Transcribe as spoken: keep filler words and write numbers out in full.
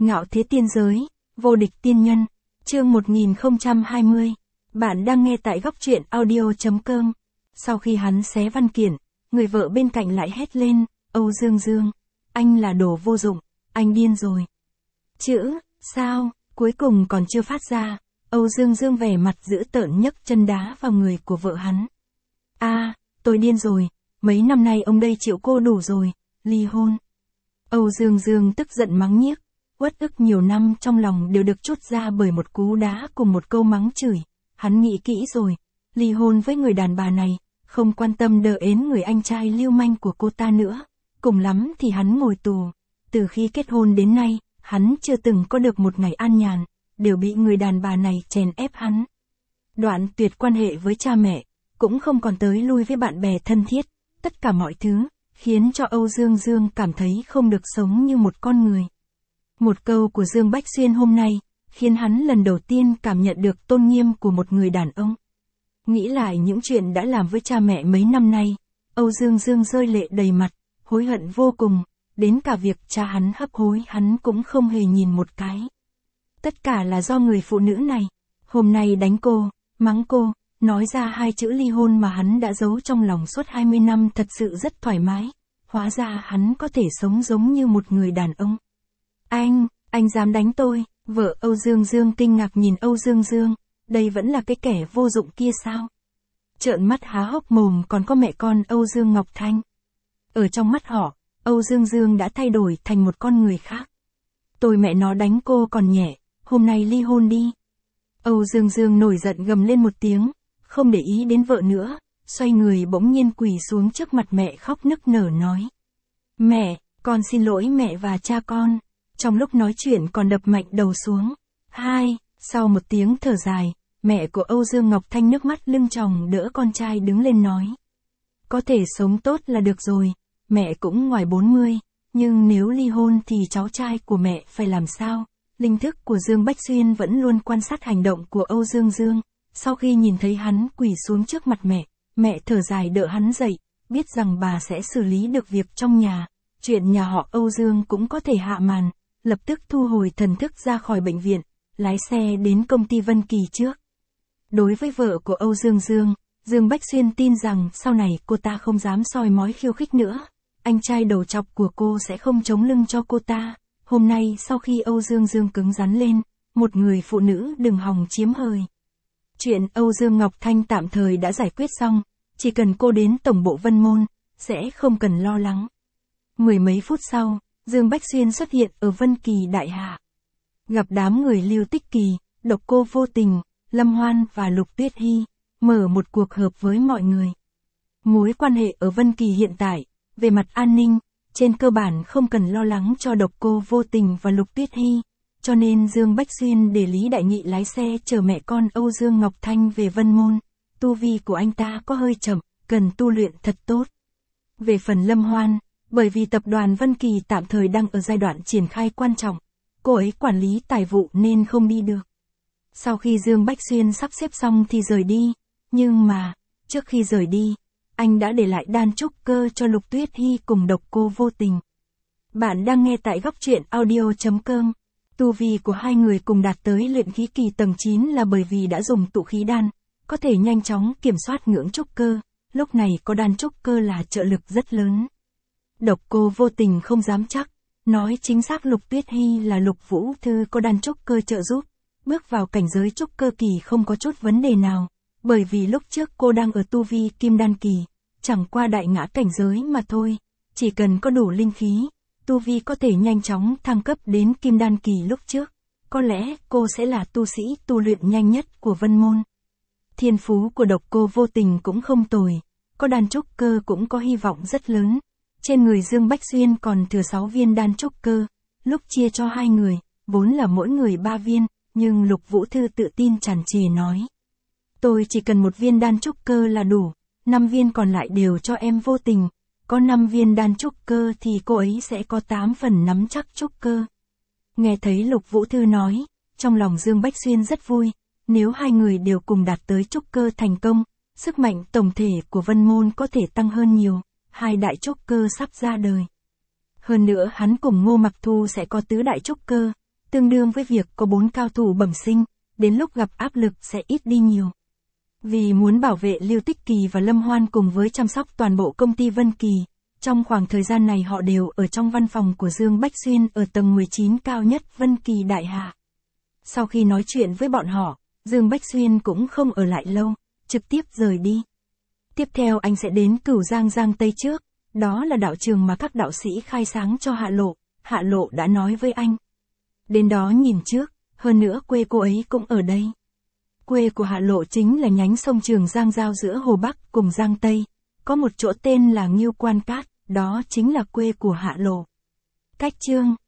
Ngạo thế tiên giới, vô địch tiên nhân, chương một nghìn không trăm hai mươi. Bạn đang nghe tại góc truyện audio.com. Sau khi hắn xé văn kiện, người vợ bên cạnh lại hét lên, Âu Dương Dương, anh là đồ vô dụng, anh điên rồi. Chữ, sao, cuối cùng còn chưa phát ra, Âu Dương Dương vẻ mặt dữ tợn nhấc chân đá vào người của vợ hắn. A, à, tôi điên rồi, mấy năm nay ông đây chịu cô đủ rồi, ly hôn. Âu Dương Dương tức giận mắng nhiếc, uất ức nhiều năm trong lòng đều được trút ra bởi một cú đá cùng một câu mắng chửi. Hắn nghĩ kỹ rồi, ly hôn với người đàn bà này, không quan tâm đờ ến người anh trai lưu manh của cô ta nữa. Cùng lắm thì hắn ngồi tù. Từ khi kết hôn đến nay, hắn chưa từng có được một ngày an nhàn, đều bị người đàn bà này chèn ép hắn. Đoạn tuyệt quan hệ với cha mẹ, cũng không còn tới lui với bạn bè thân thiết, tất cả mọi thứ, khiến cho Âu Dương Dương cảm thấy không được sống như một con người. Một câu của Dương Bách Xuyên hôm nay, khiến hắn lần đầu tiên cảm nhận được tôn nghiêm của một người đàn ông. Nghĩ lại những chuyện đã làm với cha mẹ mấy năm nay, Âu Dương Dương rơi lệ đầy mặt, hối hận vô cùng, đến cả việc cha hắn hấp hối hắn cũng không hề nhìn một cái. Tất cả là do người phụ nữ này, hôm nay đánh cô, mắng cô, nói ra hai chữ ly hôn mà hắn đã giấu trong lòng suốt hai mươi năm thật sự rất thoải mái, hóa ra hắn có thể sống giống như một người đàn ông. Anh, anh dám đánh tôi, vợ Âu Dương Dương kinh ngạc nhìn Âu Dương Dương, đây vẫn là cái kẻ vô dụng kia sao? Trợn mắt há hốc mồm còn có mẹ con Âu Dương Ngọc Thanh. Ở trong mắt họ, Âu Dương Dương đã thay đổi thành một con người khác. Tôi mẹ nó đánh cô còn nhẹ, hôm nay ly hôn đi. Âu Dương Dương nổi giận gầm lên một tiếng, không để ý đến vợ nữa, xoay người bỗng nhiên quỳ xuống trước mặt mẹ khóc nức nở nói. Mẹ, con xin lỗi mẹ và cha con. Trong lúc nói chuyện còn đập mạnh đầu xuống. Hai, sau một tiếng thở dài, mẹ của Âu Dương Ngọc Thanh nước mắt lưng tròng đỡ con trai đứng lên nói. Có thể sống tốt là được rồi, mẹ cũng ngoài bốn mươi, nhưng nếu ly hôn thì cháu trai của mẹ phải làm sao? Linh thức của Dương Bách Xuyên vẫn luôn quan sát hành động của Âu Dương Dương. Sau khi nhìn thấy hắn quỳ xuống trước mặt mẹ, mẹ thở dài đỡ hắn dậy, biết rằng bà sẽ xử lý được việc trong nhà. Chuyện nhà họ Âu Dương cũng có thể hạ màn. Lập tức thu hồi thần thức ra khỏi bệnh viện, lái xe đến công ty Vân Kỳ trước. Đối với vợ của Âu Dương Dương, Dương Bách Xuyên tin rằng sau này cô ta không dám soi mói khiêu khích nữa. Anh trai đầu trọc của cô sẽ không chống lưng cho cô ta. Hôm nay sau khi Âu Dương Dương cứng rắn lên, một người phụ nữ đừng hòng chiếm hời. Chuyện Âu Dương Ngọc Thanh tạm thời đã giải quyết xong, chỉ cần cô đến tổng bộ Vân Môn, sẽ không cần lo lắng. Mười mấy phút sau, Dương Bách Xuyên xuất hiện ở Vân Kỳ Đại Hạ. Gặp đám người Lưu Tích Kỳ, Độc Cô Vô Tình, Lâm Hoan và Lục Tuyết Hy, mở một cuộc họp với mọi người. Mối quan hệ ở Vân Kỳ hiện tại, về mặt an ninh, trên cơ bản không cần lo lắng cho Độc Cô Vô Tình và Lục Tuyết Hy, cho nên Dương Bách Xuyên để Lý Đại Nghị lái xe chở mẹ con Âu Dương Ngọc Thanh về Vân Môn. Tu vi của anh ta có hơi chậm, cần tu luyện thật tốt. Về phần Lâm Hoan, bởi vì tập đoàn Vân Kỳ tạm thời đang ở giai đoạn triển khai quan trọng, cô ấy quản lý tài vụ nên không đi được. Sau khi Dương Bách Xuyên sắp xếp xong thì rời đi, nhưng mà, trước khi rời đi, anh đã để lại đan trúc cơ cho Lục Tuyết Hy cùng Độc Cô Vô Tình. Bạn đang nghe tại góc truyện audio.com. Tu vi của hai người cùng đạt tới luyện khí kỳ tầng chín là bởi vì đã dùng tụ khí đan, có thể nhanh chóng kiểm soát ngưỡng trúc cơ, lúc này có đan trúc cơ là trợ lực rất lớn. Độc Cô Vô Tình không dám chắc, nói chính xác Lục Tuyết Hy là Lục Vũ Thư có đan trúc cơ trợ giúp, bước vào cảnh giới trúc cơ kỳ không có chút vấn đề nào, bởi vì lúc trước cô đang ở tu vi kim đan kỳ, chẳng qua đại ngã cảnh giới mà thôi, chỉ cần có đủ linh khí, tu vi có thể nhanh chóng thăng cấp đến kim đan kỳ lúc trước, có lẽ cô sẽ là tu sĩ tu luyện nhanh nhất của Vân Môn. Thiên phú của Độc Cô Vô Tình cũng không tồi, có đan trúc cơ cũng có hy vọng rất lớn. Trên người Dương Bách Xuyên còn thừa sáu viên đan trúc cơ, lúc chia cho hai người, vốn là mỗi người ba viên, nhưng Lục Vũ Thư tự tin tràn trề nói. Tôi chỉ cần một viên đan trúc cơ là đủ, năm viên còn lại đều cho em Vô Tình, có năm viên đan trúc cơ thì cô ấy sẽ có tám phần nắm chắc trúc cơ. Nghe thấy Lục Vũ Thư nói, trong lòng Dương Bách Xuyên rất vui, nếu hai người đều cùng đạt tới trúc cơ thành công, sức mạnh tổng thể của Vân Môn có thể tăng hơn nhiều. Hai đại trúc cơ sắp ra đời. Hơn nữa hắn cùng Ngô Mặc Thu sẽ có tứ đại trúc cơ, tương đương với việc có bốn cao thủ bẩm sinh, đến lúc gặp áp lực sẽ ít đi nhiều. Vì muốn bảo vệ Lưu Tích Kỳ và Lâm Hoan cùng với chăm sóc toàn bộ công ty Vân Kỳ, trong khoảng thời gian này họ đều ở trong văn phòng của Dương Bách Xuyên ở tầng mười chín cao nhất Vân Kỳ Đại Hạ. Sau khi nói chuyện với bọn họ, Dương Bách Xuyên cũng không ở lại lâu, trực tiếp rời đi. Tiếp theo anh sẽ đến Cửu Giang Giang Tây trước, đó là đạo trường mà các đạo sĩ khai sáng cho Hạ Lộ, Hạ Lộ đã nói với anh. Đến đó nhìn trước, hơn nữa quê cô ấy cũng ở đây. Quê của Hạ Lộ chính là nhánh sông Trường Giang giao giữa Hồ Bắc cùng Giang Tây, có một chỗ tên là Ngưu Quan Cát, đó chính là quê của Hạ Lộ. Cách chương